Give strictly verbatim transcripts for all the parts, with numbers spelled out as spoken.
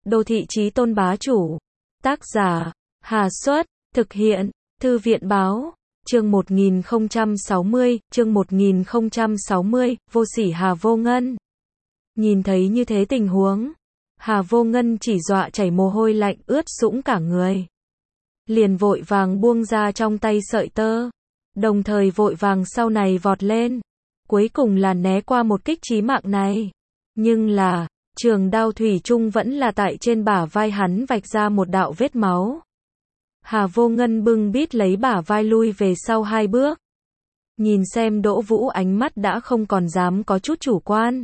Đô thị chí tôn bá chủ. Tác giả, Hà Xuất, thực hiện, Thư viện Báo. Chương một nghìn không trăm sáu mươi, chương một nghìn không trăm sáu mươi, vô sỉ Hà Vô Ngân. Nhìn thấy như thế tình huống, Hà Vô Ngân chỉ dọa chảy mồ hôi lạnh ướt sũng cả người. Liền vội vàng buông ra trong tay sợi tơ, đồng thời vội vàng sau này vọt lên, cuối cùng là né qua một kích chí mạng này. Nhưng là, trường đao thủy chung vẫn là tại trên bả vai hắn vạch ra một đạo vết máu. Hà Vô Ngân bưng bít lấy bả vai lui về sau hai bước. Nhìn xem Đỗ Vũ ánh mắt đã không còn dám có chút chủ quan.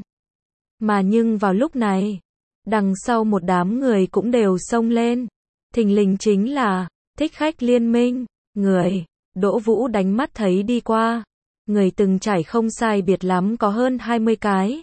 Mà nhưng vào lúc này, đằng sau một đám người cũng đều xông lên. Thình lình chính là, Thích Khách Liên Minh, người, Đỗ Vũ đánh mắt thấy đi qua. Người từng trải không sai biệt lắm có hơn hai mươi cái.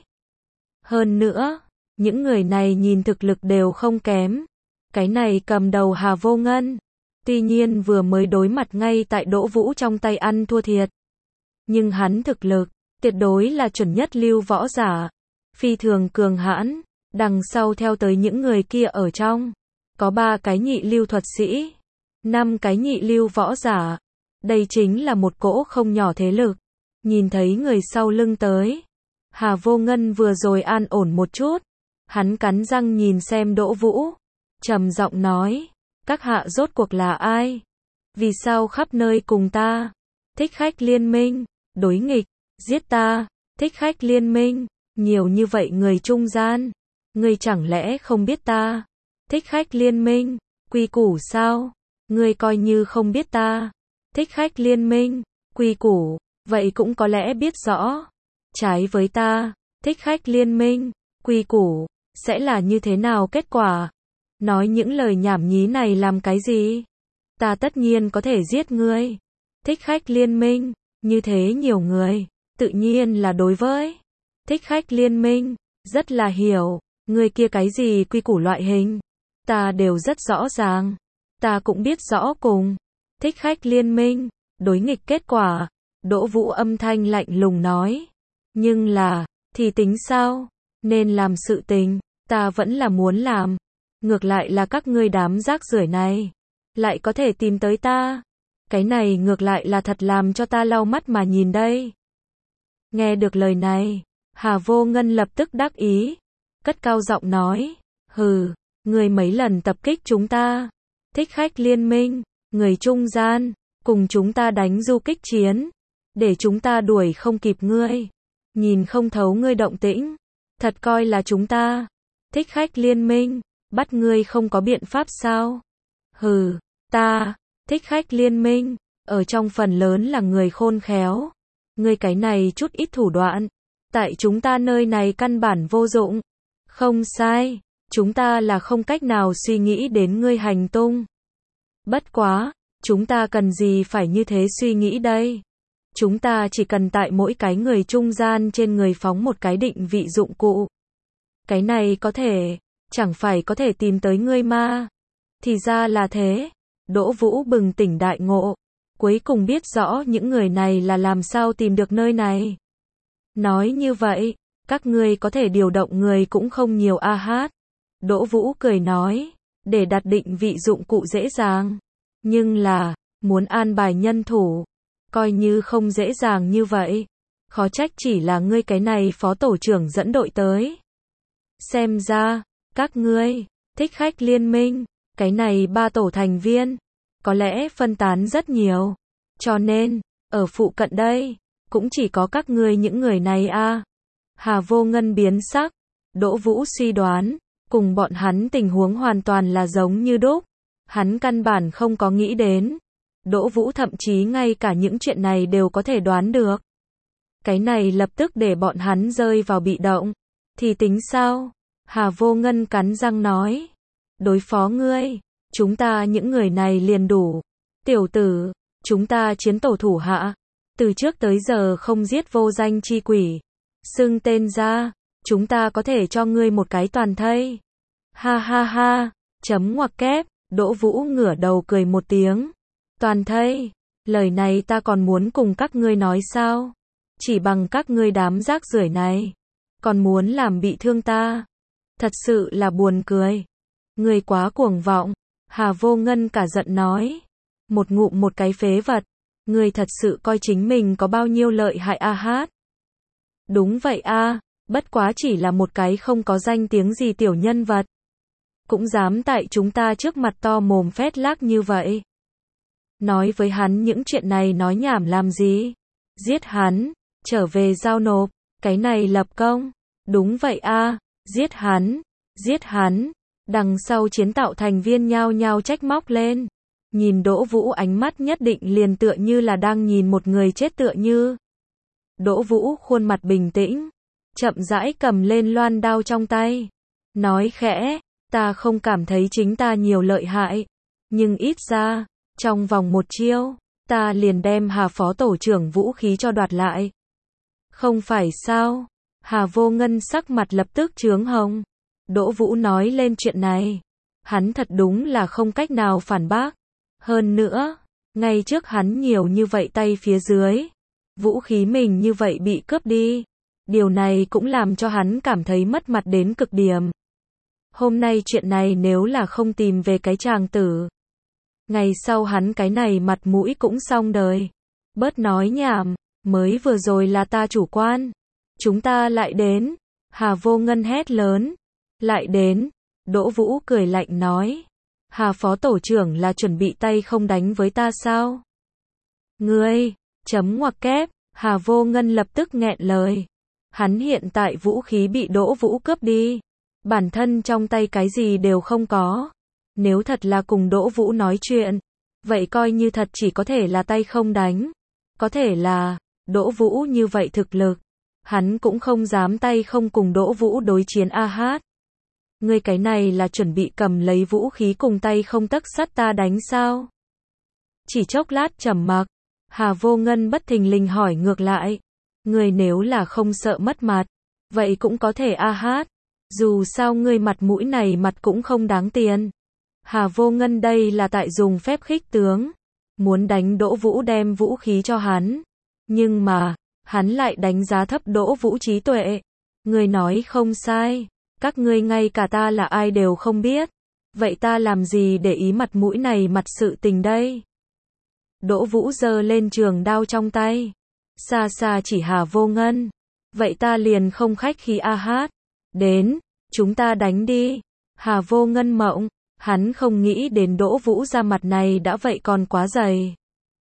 Hơn nữa, những người này nhìn thực lực đều không kém. Cái này cầm đầu Hà Vô Ngân. Tuy nhiên vừa mới đối mặt ngay tại Đỗ Vũ trong tay ăn thua thiệt. Nhưng hắn thực lực, tuyệt đối là chuẩn nhất lưu võ giả. Phi thường cường hãn, đằng sau theo tới những người kia ở trong. Có ba cái nhị lưu thuật sĩ, năm cái nhị lưu võ giả. Đây chính là một cỗ không nhỏ thế lực. Nhìn thấy người sau lưng tới, Hà Vô Ngân vừa rồi an ổn một chút. Hắn cắn răng nhìn xem Đỗ Vũ, trầm giọng nói, các hạ rốt cuộc là ai? Vì sao khắp nơi cùng ta? Thích Khách Liên Minh, đối nghịch, giết ta, Thích Khách Liên Minh, nhiều như vậy người trung gian, ngươi chẳng lẽ không biết ta? Thích Khách Liên Minh, quy củ sao? Ngươi coi như không biết ta. Thích Khách Liên Minh, quy củ, vậy cũng có lẽ biết rõ. Trái với ta, Thích Khách Liên Minh, quy củ, sẽ là như thế nào kết quả? Nói những lời nhảm nhí này làm cái gì? Ta tất nhiên có thể giết ngươi. Thích Khách Liên Minh, như thế nhiều người, tự nhiên là đối với Thích Khách Liên Minh, rất là hiểu, người kia cái gì quy củ loại hình, ta đều rất rõ ràng, ta cũng biết rõ cùng Thích Khách Liên Minh, đối nghịch kết quả. Đỗ Vũ âm thanh lạnh lùng nói, nhưng là, thì tính sao, nên làm sự tình, ta vẫn là muốn làm. Ngược lại là các ngươi đám rác rưởi này, lại có thể tìm tới ta. Cái này ngược lại là thật làm cho ta lau mắt mà nhìn đây. Nghe được lời này, Hà Vô Ngân lập tức đắc ý, cất cao giọng nói, hừ, ngươi mấy lần tập kích chúng ta. Thích Khách Liên Minh, người trung gian, cùng chúng ta đánh du kích chiến, để chúng ta đuổi không kịp ngươi. Nhìn không thấu ngươi động tĩnh, thật coi là chúng ta, Thích Khách Liên Minh, bắt ngươi không có biện pháp sao? Hừ, ta, Thích Khách Liên Minh, ở trong phần lớn là người khôn khéo. Ngươi cái này chút ít thủ đoạn, tại chúng ta nơi này căn bản vô dụng. Không sai, chúng ta là không cách nào suy nghĩ đến ngươi hành tung. Bất quá, chúng ta cần gì phải như thế suy nghĩ đây? Chúng ta chỉ cần tại mỗi cái người trung gian trên người phóng một cái định vị dụng cụ. Cái này có thể, chẳng phải có thể tìm tới ngươi ma. Thì ra là thế. Đỗ Vũ bừng tỉnh đại ngộ, cuối cùng biết rõ những người này là làm sao tìm được nơi này. Nói như vậy, các ngươi có thể điều động người cũng không nhiều a hát. Đỗ Vũ cười nói, để đặt định vị dụng cụ dễ dàng. Nhưng là, muốn an bài nhân thủ, coi như không dễ dàng như vậy. Khó trách chỉ là ngươi cái này phó tổ trưởng dẫn đội tới. Xem ra, các ngươi, Thích Khách Liên Minh, cái này ba tổ thành viên, có lẽ phân tán rất nhiều. Cho nên, ở phụ cận đây, cũng chỉ có các ngươi những người này a. Hà Vô Ngân biến sắc, Đỗ Vũ suy đoán, cùng bọn hắn tình huống hoàn toàn là giống như đúc. Hắn căn bản không có nghĩ đến. Đỗ Vũ thậm chí ngay cả những chuyện này đều có thể đoán được. Cái này lập tức để bọn hắn rơi vào bị động. Thì tính sao? Hà Vô Ngân cắn răng nói. Đối phó ngươi, chúng ta những người này liền đủ. Tiểu tử, chúng ta chiến tổ thủ hạ. Từ trước tới giờ không giết vô danh chi quỷ. Xưng tên ra, chúng ta có thể cho ngươi một cái toàn thây. Ha ha ha, chấm ngoặc kép, Đỗ Vũ ngửa đầu cười một tiếng. Toàn thây, lời này ta còn muốn cùng các ngươi nói sao? Chỉ bằng các ngươi đám rác rưởi này, còn muốn làm bị thương ta. Thật sự là buồn cười. Người quá cuồng vọng. Hà Vô Ngân cả giận nói. Một ngụm một cái phế vật. Người thật sự coi chính mình có bao nhiêu lợi hại a hát. Đúng vậy a, bất quá chỉ là một cái không có danh tiếng gì tiểu nhân vật. Cũng dám tại chúng ta trước mặt to mồm phét lác như vậy. Nói với hắn những chuyện này nói nhảm làm gì? Giết hắn, trở về giao nộp, cái này lập công. Đúng vậy a, giết hắn, giết hắn. Đằng sau chiến tạo thành viên nhao nhao trách móc lên. Nhìn Đỗ Vũ ánh mắt nhất định liền tựa như là đang nhìn một người chết tựa như. Đỗ Vũ khuôn mặt bình tĩnh, chậm rãi cầm lên loan đao trong tay. Nói khẽ, ta không cảm thấy chính ta nhiều lợi hại. Nhưng ít ra, trong vòng một chiêu, ta liền đem Hà Phó Tổ trưởng vũ khí cho đoạt lại. Không phải sao? Hà Vô Ngân sắc mặt lập tức chướng hồng. Đỗ Vũ nói lên chuyện này. Hắn thật đúng là không cách nào phản bác. Hơn nữa, ngay trước hắn nhiều như vậy tay phía dưới. Vũ khí mình như vậy bị cướp đi. Điều này cũng làm cho hắn cảm thấy mất mặt đến cực điểm. Hôm nay chuyện này nếu là không tìm về cái chàng tử. Ngày sau hắn cái này mặt mũi cũng xong đời. Bớt nói nhảm, mới vừa rồi là ta chủ quan. Chúng ta lại đến. Hà Vô Ngân hét lớn. Lại đến. Đỗ Vũ cười lạnh nói. Hà Phó Tổ trưởng là chuẩn bị tay không đánh với ta sao? Ngươi, chấm ngoặc kép, Hà Vô Ngân lập tức nghẹn lời. Hắn hiện tại vũ khí bị Đỗ Vũ cướp đi. Bản thân trong tay cái gì đều không có. Nếu thật là cùng Đỗ Vũ nói chuyện, vậy coi như thật chỉ có thể là tay không đánh. Có thể là, Đỗ Vũ như vậy thực lực. Hắn cũng không dám tay không cùng Đỗ Vũ đối chiến a hát. Ngươi cái này là chuẩn bị cầm lấy vũ khí cùng tay không tấc sắt ta đánh sao? Chỉ chốc lát trầm mặc, Hà Vô Ngân bất thình lình hỏi ngược lại. Ngươi nếu là không sợ mất mặt, vậy cũng có thể a hát. Dù sao ngươi mặt mũi này mặt cũng không đáng tiền. Hà Vô Ngân đây là tại dùng phép khích tướng. Muốn đánh Đỗ Vũ đem vũ khí cho hắn. Nhưng mà, hắn lại đánh giá thấp Đỗ Vũ trí tuệ. Ngươi nói không sai. Các ngươi ngay cả ta là ai đều không biết. Vậy ta làm gì để ý mặt mũi này mặt sự tình đây? Đỗ Vũ giơ lên trường đao trong tay. Xa xa chỉ Hà Vô Ngân. Vậy ta liền không khách khí a hát. Đến, chúng ta đánh đi. Hà Vô Ngân mộng. Hắn không nghĩ đến Đỗ Vũ ra mặt này đã vậy còn quá dày.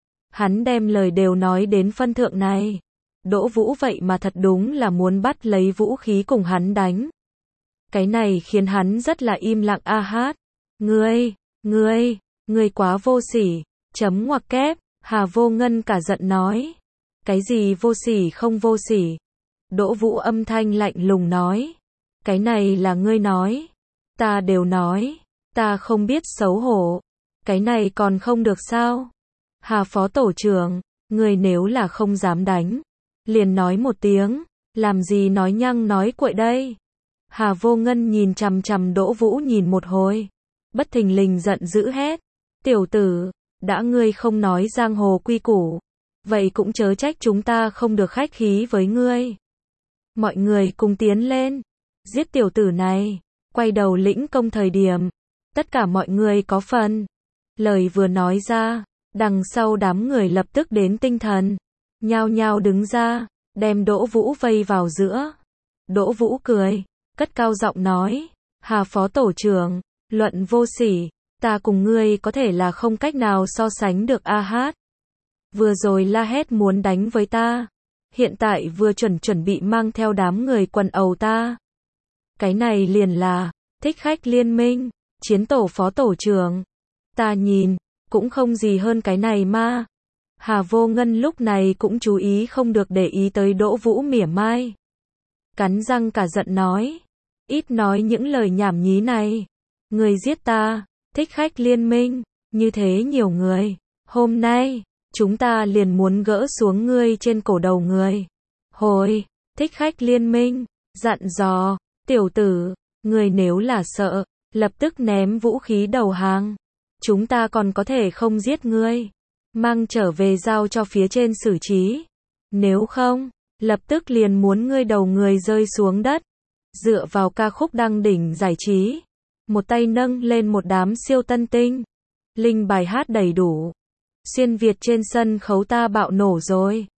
Hắn đem lời đều nói đến phân thượng này. Đỗ Vũ vậy mà thật đúng là muốn bắt lấy vũ khí cùng hắn đánh. Cái này khiến hắn rất là im lặng a hát. Ngươi, ngươi, ngươi quá vô sỉ. Chấm ngoặc kép, Hà Vô Ngân cả giận nói. Cái gì vô sỉ không vô sỉ? Đỗ Vũ âm thanh lạnh lùng nói. Cái này là ngươi nói. Ta đều nói. Ta không biết xấu hổ. Cái này còn không được sao? Hà Phó Tổ trưởng, ngươi nếu là không dám đánh, liền nói một tiếng, làm gì nói nhăng nói cuội đây? Hà Vô Ngân nhìn chằm chằm Đỗ Vũ nhìn một hồi, bất thình lình giận dữ hét. Tiểu tử, đã ngươi không nói giang hồ quy củ, vậy cũng chớ trách chúng ta không được khách khí với ngươi. Mọi người cùng tiến lên, giết tiểu tử này, quay đầu lĩnh công thời điểm. Tất cả mọi người có phần. Lời vừa nói ra, đằng sau đám người lập tức đến tinh thần. Nhao nhao đứng ra, đem Đỗ Vũ vây vào giữa. Đỗ Vũ cười, cất cao giọng nói. Hà Phó Tổ trưởng, luận vô sỉ, ta cùng ngươi có thể là không cách nào so sánh được a hát. Vừa rồi la hét muốn đánh với ta. Hiện tại vừa chuẩn chuẩn bị mang theo đám người quần ầu ta. Cái này liền là, thích khách liên minh. Chiến tổ Phó Tổ trưởng. Ta nhìn, cũng không gì hơn cái này mà. Hà Vô Ngân lúc này cũng chú ý không được để ý tới Đỗ Vũ mỉa mai. Cắn răng cả giận nói. Ít nói những lời nhảm nhí này. Người giết ta, thích khách liên minh, như thế nhiều người. Hôm nay, chúng ta liền muốn gỡ xuống ngươi trên cổ đầu người. Hồi, thích khách liên minh, dặn dò, tiểu tử, người nếu là sợ, lập tức ném vũ khí đầu hàng. Chúng ta còn có thể không giết ngươi. Mang trở về giao cho phía trên xử trí. Nếu không, lập tức liền muốn ngươi đầu người rơi xuống đất. Dựa vào ca khúc đăng đỉnh giải trí. một tay nâng lên một đám siêu tân tinh. Linh bài hát đầy đủ. Xuyên Việt trên sân khấu ta bạo nổ rồi.